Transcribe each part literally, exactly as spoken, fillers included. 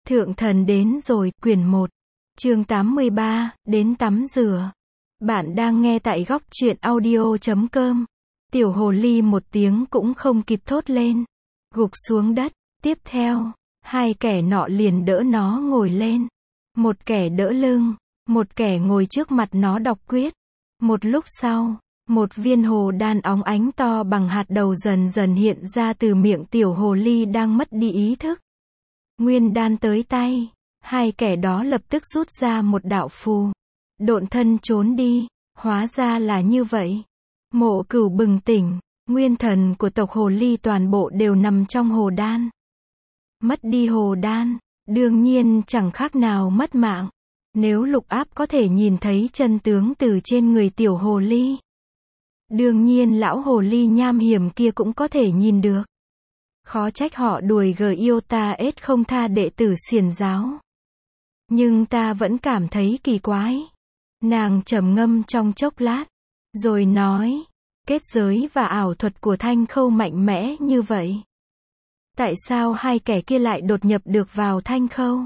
Thượng thần đến rồi, quyển một, chương tám mươi ba, đến tắm rửa. Bạn đang nghe tại góc truyện audio chấm com. Tiểu hồ ly một tiếng cũng không kịp thốt lên, gục xuống đất. Tiếp theo, hai kẻ nọ liền đỡ nó ngồi lên. Một kẻ đỡ lưng, một kẻ ngồi trước mặt nó đọc quyết. Một lúc sau, một viên hồ đan óng ánh to bằng hạt đậu dần dần hiện ra từ miệng tiểu hồ ly đang mất đi ý thức. Nguyên đan tới tay, hai kẻ đó lập tức rút ra một đạo phù, độn thân trốn đi. Hóa ra là như vậy. Mộ Cửu bừng tỉnh, nguyên thần của tộc hồ ly toàn bộ đều nằm trong hồ đan. Mất đi hồ đan, đương nhiên chẳng khác nào mất mạng. Nếu Lục Áp có thể nhìn thấy chân tướng từ trên người tiểu hồ ly, đương nhiên lão hồ ly nham hiểm kia cũng có thể nhìn được. Khó trách họ đuổi gờ yêu ta ết không tha đệ tử xiển giáo. Nhưng ta vẫn cảm thấy kỳ quái. Nàng trầm ngâm trong chốc lát, rồi nói, kết giới và ảo thuật của Thanh Khâu mạnh mẽ như vậy. Tại sao hai kẻ kia lại đột nhập được vào Thanh Khâu?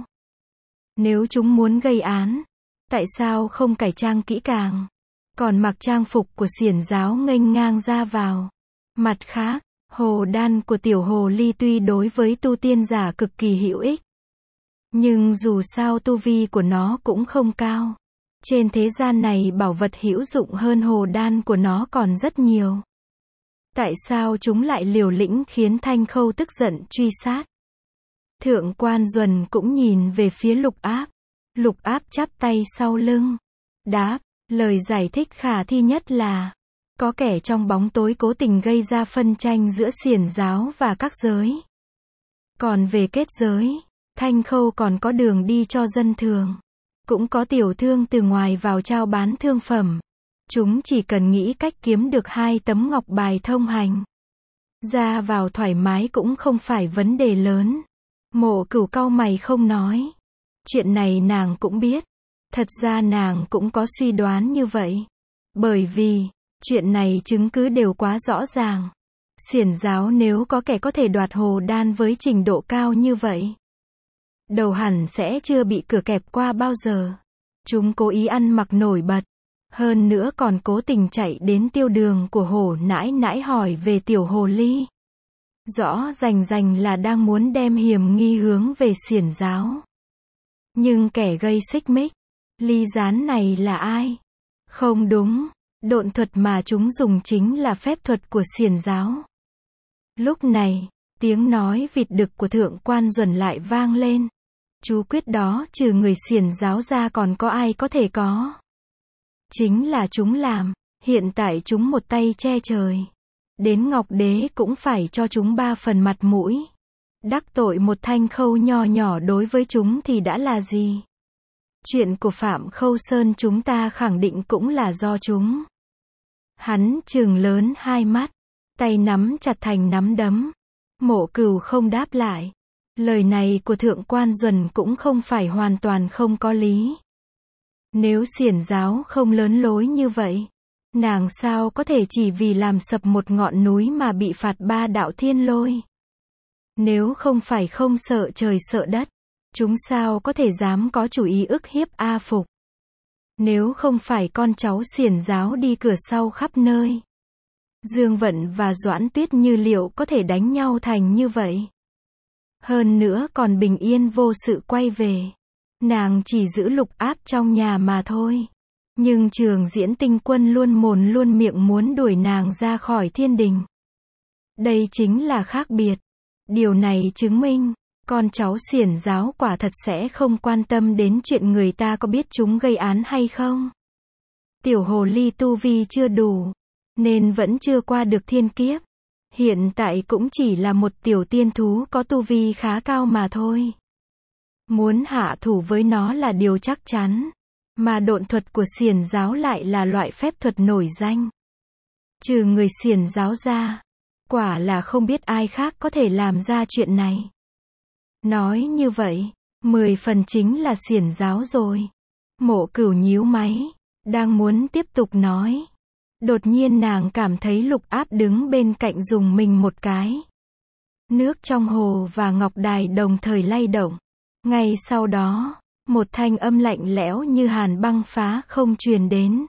Nếu chúng muốn gây án, tại sao không cải trang kỹ càng, còn mặc trang phục của xiển giáo nghênh ngang ra vào? Mặt khác, hồ đan của tiểu hồ ly tuy đối với tu tiên giả cực kỳ hữu ích, nhưng dù sao tu vi của nó cũng không cao. Trên thế gian này bảo vật hữu dụng hơn hồ đan của nó còn rất nhiều. Tại sao chúng lại liều lĩnh khiến Thanh Khâu tức giận truy sát? Thượng quan Duẩn cũng nhìn về phía Lục Áp. Lục Áp chắp tay sau lưng, đáp, lời giải thích khả thi nhất là có kẻ trong bóng tối cố tình gây ra phân tranh giữa xiển giáo và các giới. Còn về kết giới, Thanh Khâu còn có đường đi cho dân thường. Cũng có tiểu thương từ ngoài vào trao bán thương phẩm. Chúng chỉ cần nghĩ cách kiếm được hai tấm ngọc bài thông hành, ra vào thoải mái cũng không phải vấn đề lớn. Mộ Cửu cau mày không nói. Chuyện này nàng cũng biết. Thật ra nàng cũng có suy đoán như vậy. Bởi vì, chuyện này chứng cứ đều quá rõ ràng. Xiển giáo nếu có kẻ có thể đoạt hồ đan với trình độ cao như vậy, đầu hẳn sẽ chưa bị cửa kẹp qua bao giờ. Chúng cố ý ăn mặc nổi bật, hơn nữa còn cố tình chạy đến tiêu đường của hổ nãi nãi hỏi về tiểu hồ ly. Rõ rành rành là đang muốn đem hiểm nghi hướng về xiển giáo. Nhưng kẻ gây xích mích, ly gián này là ai? Không đúng, độn thuật mà chúng dùng chính là phép thuật của xiển giáo. Lúc này, tiếng nói vịt đực của Thượng quan Duẩn lại vang lên. Chú quyết đó trừ người xiển giáo ra còn có ai có thể có? Chính là chúng làm. Hiện tại chúng một tay che trời. Đến Ngọc Đế cũng phải cho chúng ba phần mặt mũi. Đắc tội một Thanh Khâu nho nhỏ đối với chúng thì đã là gì? Chuyện của Phạm Khâu Sơn chúng ta khẳng định cũng là do chúng. Hắn trừng lớn hai mắt, tay nắm chặt thành nắm đấm. Mộ Cửu không đáp lại. Lời này của Thượng quan Duẩn cũng không phải hoàn toàn không có lý. Nếu xiển giáo không lớn lối như vậy, nàng sao có thể chỉ vì làm sập một ngọn núi mà bị phạt ba đạo thiên lôi? Nếu không phải không sợ trời sợ đất, chúng sao có thể dám có chủ ý ức hiếp A Phục? Nếu không phải con cháu xiển giáo đi cửa sau khắp nơi, Dương Vận và Doãn Tuyết như liệu có thể đánh nhau thành như vậy? Hơn nữa còn bình yên vô sự quay về. Nàng chỉ giữ Lục Áp trong nhà mà thôi. Nhưng Trường Diễn Tinh Quân luôn mồm luôn miệng muốn đuổi nàng ra khỏi thiên đình. Đây chính là khác biệt. Điều này chứng minh, con cháu xiển giáo quả thật sẽ không quan tâm đến chuyện người ta có biết chúng gây án hay không. Tiểu hồ ly tu vi chưa đủ, nên vẫn chưa qua được thiên kiếp. Hiện tại cũng chỉ là một tiểu tiên thú có tu vi khá cao mà thôi. Muốn hạ thủ với nó là điều chắc chắn. Mà độn thuật của xiển giáo lại là loại phép thuật nổi danh. Trừ người xiển giáo ra, quả là không biết ai khác có thể làm ra chuyện này. Nói như vậy, mười phần chính là xiển giáo rồi. Mộ Cửu nhíu máy, đang muốn tiếp tục nói. Đột nhiên nàng cảm thấy Lục Áp đứng bên cạnh dùng mình một cái. Nước trong hồ và ngọc đài đồng thời lay động. Ngay sau đó, một thanh âm lạnh lẽo như hàn băng phá không truyền đến.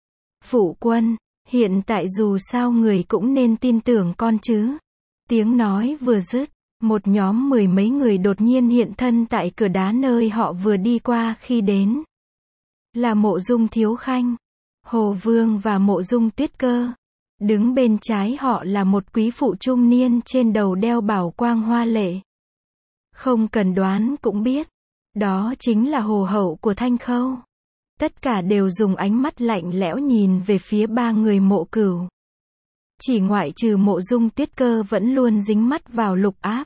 Phụ quân, hiện tại dù sao người cũng nên tin tưởng con chứ. Tiếng nói vừa dứt, một nhóm mười mấy người đột nhiên hiện thân tại cửa đá nơi họ vừa đi qua khi đến. Là Mộ Dung Thiếu Khanh, Hồ Vương và Mộ Dung Tuyết Cơ. Đứng bên trái họ là một quý phụ trung niên trên đầu đeo bảo quang hoa lệ. Không cần đoán cũng biết, đó chính là Hồ Hậu của Thanh Khâu. Tất cả đều dùng ánh mắt lạnh lẽo nhìn về phía ba người Mộ Cửu. Chỉ ngoại trừ Mộ Dung Tuyết Cơ vẫn luôn dính mắt vào Lục Áp.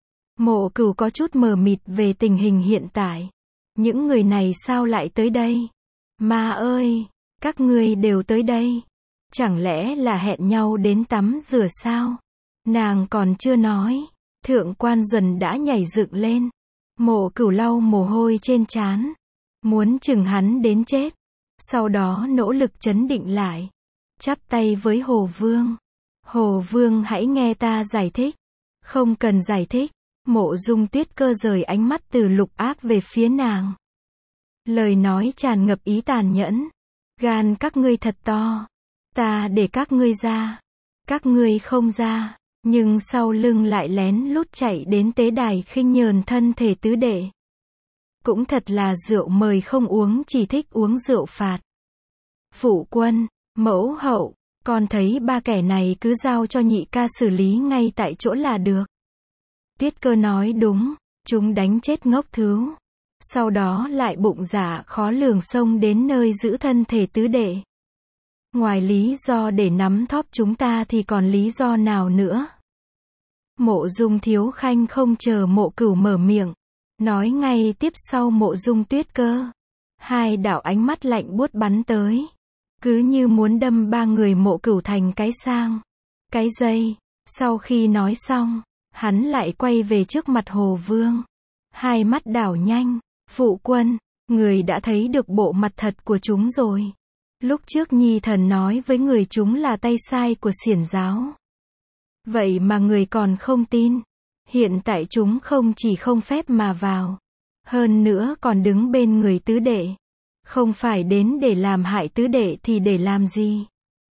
Mộ Cửu có chút mờ mịt về tình hình hiện tại. Những người này sao lại tới đây? Ma ơi, các ngươi đều tới đây. Chẳng lẽ là hẹn nhau đến tắm rửa sao? Nàng còn chưa nói, Thượng Quan Duẩn đã nhảy dựng lên. Mộ Cửu lau mồ hôi trên trán, muốn chừng hắn đến chết. Sau đó nỗ lực trấn định lại, chắp tay với Hồ Vương. Hồ Vương hãy nghe ta giải thích. Không cần giải thích. Mộ Dung Tuyết Cơ rời ánh mắt từ Lục Áp về phía nàng. Lời nói tràn ngập ý tàn nhẫn. Gan các ngươi thật to. Ta để các ngươi ra. Các ngươi không ra. Nhưng sau lưng lại lén lút chạy đến tế đài khinh nhờn thân thể tứ đệ. Cũng thật là rượu mời không uống, chỉ thích uống rượu phạt. Phụ quân, mẫu hậu, con thấy ba kẻ này cứ giao cho nhị ca xử lý ngay tại chỗ là được. Tuyết Cơ nói đúng, chúng đánh chết ngốc thứ. Sau đó lại bụng dạ khó lường xông đến nơi giữ thân thể tứ đệ. Ngoài lý do để nắm thóp chúng ta thì còn lý do nào nữa? Mộ Dung Thiếu Khanh không chờ Mộ Cửu mở miệng, nói ngay tiếp sau Mộ Dung Tuyết Cơ. Hai đạo ánh mắt lạnh buốt bắn tới, cứ như muốn đâm ba người Mộ Cửu thành cái sang, cái dây. Sau khi nói xong, hắn lại quay về trước mặt Hồ Vương. Hai mắt đảo nhanh. Phụ quân, người đã thấy được bộ mặt thật của chúng rồi. Lúc trước Nhi thần nói với người chúng là tay sai của xiển giáo. Vậy mà người còn không tin. Hiện tại chúng không chỉ không phép mà vào, hơn nữa còn đứng bên người tứ đệ. Không phải đến để làm hại tứ đệ thì để làm gì?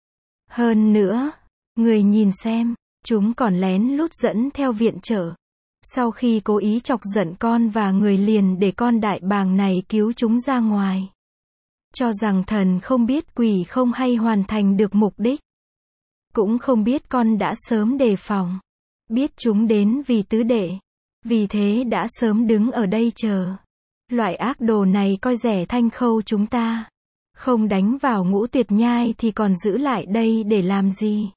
Hơn nữa, người nhìn xem, chúng còn lén lút dẫn theo viện trợ. Sau khi cố ý chọc giận con và người liền để con đại bàng này cứu chúng ra ngoài. Cho rằng thần không biết quỷ không hay hoàn thành được mục đích. Cũng không biết con đã sớm đề phòng. Biết chúng đến vì tứ đệ. Vì thế đã sớm đứng ở đây chờ. Loại ác đồ này coi rẻ Thanh Khâu chúng ta. Không đánh vào Ngũ Tuyệt Nhai thì còn giữ lại đây để làm gì?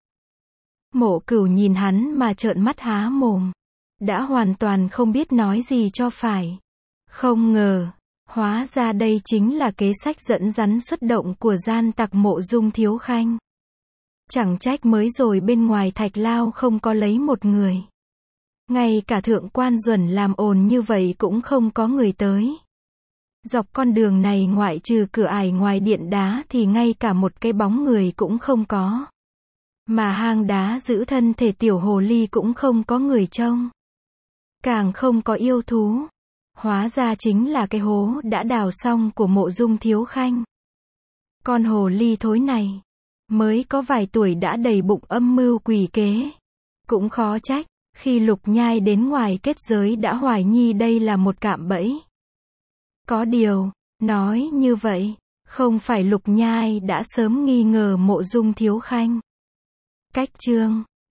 Mộ Cửu nhìn hắn mà trợn mắt há mồm. Đã hoàn toàn không biết nói gì cho phải. Không ngờ, hóa ra đây chính là kế sách dẫn rắn xuất động của gian tặc Mộ Dung Thiếu Khanh. Chẳng trách mới rồi bên ngoài Thạch Lao không có lấy một người. Ngay cả Thượng Quan Duẩn làm ồn như vậy cũng không có người tới. Dọc con đường này ngoại trừ cửa ải ngoài điện đá thì ngay cả một cái bóng người cũng không có. Mà hang đá giữ thân thể tiểu hồ ly cũng không có người trông. Càng không có yêu thú. Hóa ra chính là cái hố đã đào xong của Mộ Dung Thiếu Khanh. Con hồ ly thối này, mới có vài tuổi đã đầy bụng âm mưu quỷ kế. Cũng khó trách, khi Lục Nhai đến ngoài kết giới đã hoài nghi đây là một cạm bẫy. Có điều, nói như vậy, không phải Lục Nhai đã sớm nghi ngờ Mộ Dung Thiếu Khanh. Cách chương